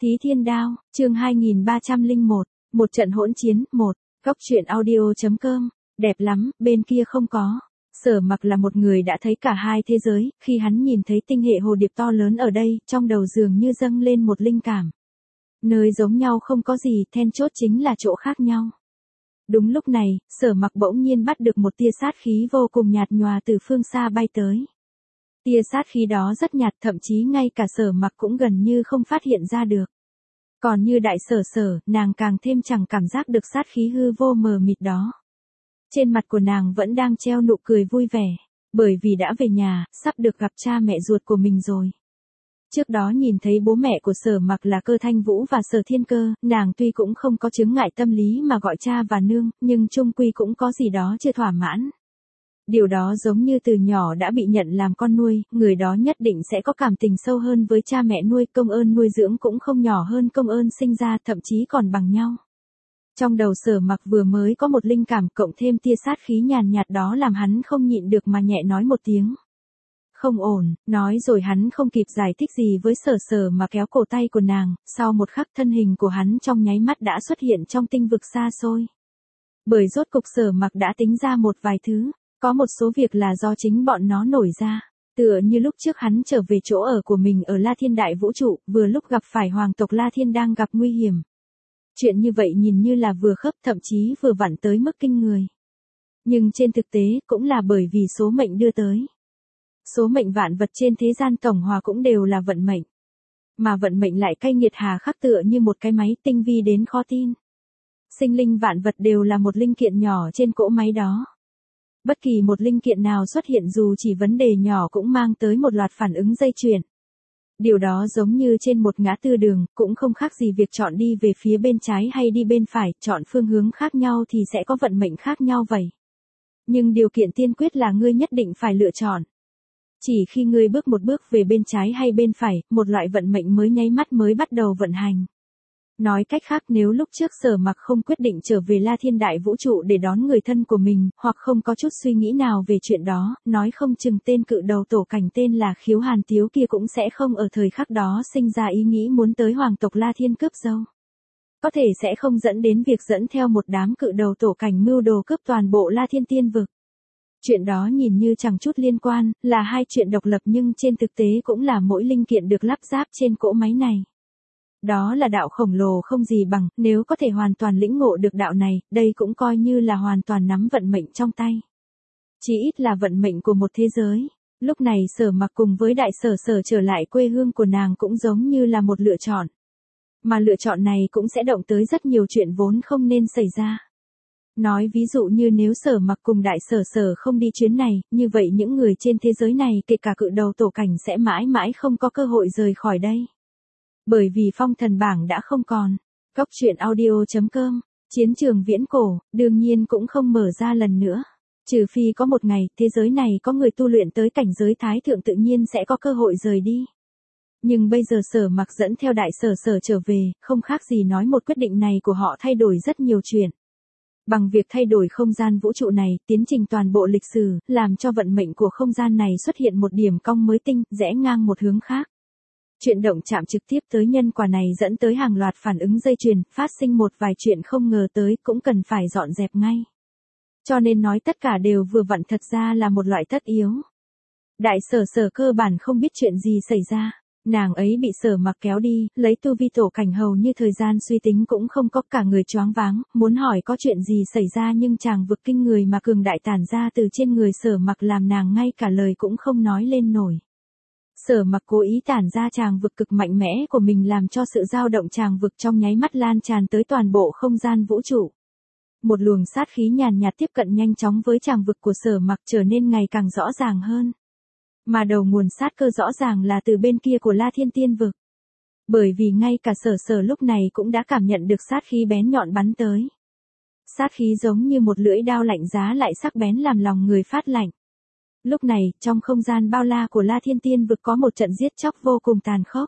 Thí Thiên Đao, chương 2301, một trận hỗn chiến, 1, góc truyện audio.com, đẹp lắm, bên kia không có. Sở Mặc là một người đã thấy cả hai thế giới, khi hắn nhìn thấy tinh hệ hồ điệp to lớn ở đây, trong đầu dường như dâng lên một linh cảm. Nơi giống nhau không có gì, then chốt chính là chỗ khác nhau. Đúng lúc này, Sở Mặc bỗng nhiên bắt được một tia sát khí vô cùng nhạt nhòa từ phương xa bay tới. Tia sát khí đó rất nhạt, thậm chí ngay cả Sở Mặc cũng gần như không phát hiện ra được. Còn như Đại Sở, nàng càng thêm chẳng cảm giác được sát khí hư vô mờ mịt đó. Trên mặt của nàng vẫn đang treo nụ cười vui vẻ, bởi vì đã về nhà, sắp được gặp cha mẹ ruột của mình rồi. Trước đó nhìn thấy bố mẹ của Sở Mặc là Cơ Thanh Vũ và Sở Thiên Cơ, nàng tuy cũng không có chứng ngại tâm lý mà gọi cha và nương, nhưng chung quy cũng có gì đó chưa thỏa mãn. Điều đó giống như từ nhỏ đã bị nhận làm con nuôi, người đó nhất định sẽ có cảm tình sâu hơn với cha mẹ nuôi, công ơn nuôi dưỡng cũng không nhỏ hơn công ơn sinh ra, thậm chí còn bằng nhau. Trong đầu Sở Mặc vừa mới có một linh cảm, cộng thêm tia sát khí nhàn nhạt đó làm hắn không nhịn được mà nhẹ nói một tiếng. Không ổn, nói rồi hắn không kịp giải thích gì với Sở mà kéo cổ tay của nàng, sau một khắc thân hình của hắn trong nháy mắt đã xuất hiện trong tinh vực xa xôi. Bởi rốt cục Sở Mặc đã tính ra một vài thứ, có một số việc là do chính bọn nó nổi ra. Tựa như lúc trước hắn trở về chỗ ở của mình ở La Thiên Đại Vũ Trụ, vừa lúc gặp phải hoàng tộc La Thiên đang gặp nguy hiểm. Chuyện như vậy nhìn như là vừa khớp, thậm chí vừa vặn tới mức kinh người. Nhưng trên thực tế cũng là bởi vì số mệnh đưa tới. Số mệnh vạn vật trên thế gian tổng hòa cũng đều là vận mệnh. Mà vận mệnh lại cay nghiệt hà khắc tựa như một cái máy tinh vi đến khó tin. Sinh linh vạn vật đều là một linh kiện nhỏ trên cỗ máy đó. Bất kỳ một linh kiện nào xuất hiện dù chỉ vấn đề nhỏ cũng mang tới một loạt phản ứng dây chuyền. Điều đó giống như trên một ngã tư đường, cũng không khác gì việc chọn đi về phía bên trái hay đi bên phải, chọn phương hướng khác nhau thì sẽ có vận mệnh khác nhau vậy. Nhưng điều kiện tiên quyết là ngươi nhất định phải lựa chọn. Chỉ khi ngươi bước một bước về bên trái hay bên phải, một loại vận mệnh mới nháy mắt mới bắt đầu vận hành. Nói cách khác, nếu lúc trước Sở Mặc không quyết định trở về La Thiên Đại Vũ Trụ để đón người thân của mình, hoặc không có chút suy nghĩ nào về chuyện đó, nói không chừng tên cự đầu tổ cảnh tên là Khiếu Hàn Tiếu kia cũng sẽ không ở thời khắc đó sinh ra ý nghĩ muốn tới hoàng tộc La Thiên cướp dâu. Có thể sẽ không dẫn đến việc dẫn theo một đám cự đầu tổ cảnh mưu đồ cướp toàn bộ La Thiên Tiên vực. Chuyện đó nhìn như chẳng chút liên quan, là hai chuyện độc lập nhưng trên thực tế cũng là mỗi linh kiện được lắp ráp trên cỗ máy này. Đó là đạo khổng lồ không gì bằng, nếu có thể hoàn toàn lĩnh ngộ được đạo này, đây cũng coi như là hoàn toàn nắm vận mệnh trong tay. Chỉ ít là vận mệnh của một thế giới. Lúc này Sở Mặc cùng với Đại Sở trở lại quê hương của nàng cũng giống như là một lựa chọn. Mà lựa chọn này cũng sẽ động tới rất nhiều chuyện vốn không nên xảy ra. Nói ví dụ như nếu Sở Mặc cùng Đại Sở không đi chuyến này, như vậy những người trên thế giới này kể cả cự đầu tổ cảnh sẽ mãi mãi không có cơ hội rời khỏi đây. Bởi vì phong thần bảng đã không còn. Góc truyện audio.com, chiến trường viễn cổ, đương nhiên cũng không mở ra lần nữa. Trừ phi có một ngày, thế giới này có người tu luyện tới cảnh giới thái thượng tự nhiên sẽ có cơ hội rời đi. Nhưng bây giờ Sở Mặc dẫn theo Đại Sở trở về, không khác gì nói một quyết định này của họ thay đổi rất nhiều chuyện. Bằng việc thay đổi không gian vũ trụ này, tiến trình toàn bộ lịch sử, làm cho vận mệnh của không gian này xuất hiện một điểm cong mới tinh, rẽ ngang một hướng khác. Chuyện động chạm trực tiếp tới nhân quả này dẫn tới hàng loạt phản ứng dây chuyền, phát sinh một vài chuyện không ngờ tới cũng cần phải dọn dẹp ngay. Cho nên nói tất cả đều vừa vặn thật ra là một loại tất yếu. Đại Sở cơ bản không biết chuyện gì xảy ra. Nàng ấy bị Sở Mặc kéo đi, lấy tu vi tổ cảnh hầu như thời gian suy tính cũng không có, cả người choáng váng, muốn hỏi có chuyện gì xảy ra nhưng chàng vực kinh người mà cường đại tản ra từ trên người Sở Mặc làm nàng ngay cả lời cũng không nói lên nổi. Sở Mặc cố ý tản ra tràng vực cực mạnh mẽ của mình làm cho sự dao động tràng vực trong nháy mắt lan tràn tới toàn bộ không gian vũ trụ. Một luồng sát khí nhàn nhạt tiếp cận nhanh chóng với tràng vực của Sở Mặc trở nên ngày càng rõ ràng hơn. Mà đầu nguồn sát cơ rõ ràng là từ bên kia của La Thiên Tiên vực. Bởi vì ngay cả Sở lúc này cũng đã cảm nhận được sát khí bén nhọn bắn tới. Sát khí giống như một lưỡi đao lạnh giá lại sắc bén làm lòng người phát lạnh. Lúc này, trong không gian bao la của La Thiên Tiên vực có một trận giết chóc vô cùng tàn khốc.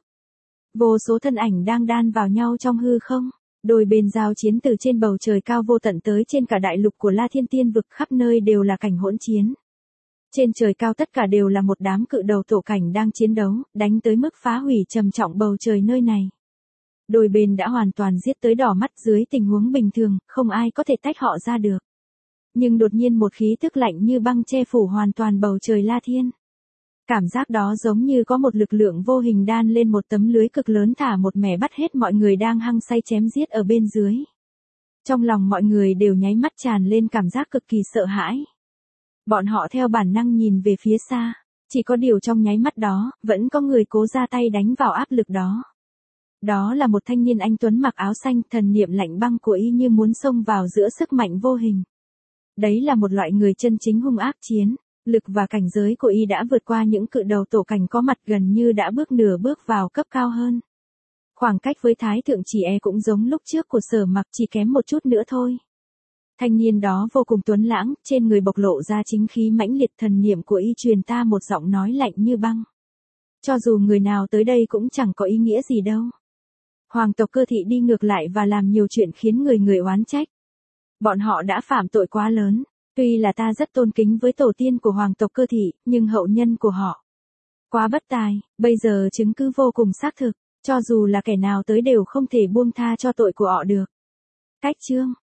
Vô số thân ảnh đang đan vào nhau trong hư không. Đôi bên giao chiến từ trên bầu trời cao vô tận tới trên cả đại lục của La Thiên Tiên vực, khắp nơi đều là cảnh hỗn chiến. Trên trời cao tất cả đều là một đám cự đầu tổ cảnh đang chiến đấu, đánh tới mức phá hủy trầm trọng bầu trời nơi này. Đôi bên đã hoàn toàn giết tới đỏ mắt dưới tình huống bình thường, không ai có thể tách họ ra được. Nhưng đột nhiên một khí tức lạnh như băng che phủ hoàn toàn bầu trời La Thiên. Cảm giác đó giống như có một lực lượng vô hình đan lên một tấm lưới cực lớn thả một mẻ bắt hết mọi người đang hăng say chém giết ở bên dưới. Trong lòng mọi người đều nháy mắt tràn lên cảm giác cực kỳ sợ hãi. Bọn họ theo bản năng nhìn về phía xa, chỉ có điều trong nháy mắt đó, vẫn có người cố ra tay đánh vào áp lực đó. Đó là một thanh niên anh tuấn mặc áo xanh, thần niệm lạnh băng của y như muốn xông vào giữa sức mạnh vô hình. Đấy là một loại người chân chính hung ác chiến, lực và cảnh giới của y đã vượt qua những cự đầu tổ cảnh có mặt gần như đã bước nửa bước vào cấp cao hơn. Khoảng cách với Thái Thượng Chỉ E cũng giống lúc trước của Sở Mặc, chỉ kém một chút nữa thôi. Thanh niên đó vô cùng tuấn lãng, trên người bộc lộ ra chính khí mãnh liệt, thần niệm của y truyền ta một giọng nói lạnh như băng. Cho dù người nào tới đây cũng chẳng có ý nghĩa gì đâu. Hoàng tộc Cơ Thị đi ngược lại và làm nhiều chuyện khiến người người oán trách. Bọn họ đã phạm tội quá lớn, tuy là ta rất tôn kính với tổ tiên của hoàng tộc Cơ Thị, nhưng hậu nhân của họ quá bất tài, bây giờ chứng cứ vô cùng xác thực, cho dù là kẻ nào tới đều không thể buông tha cho tội của họ được. Cách chương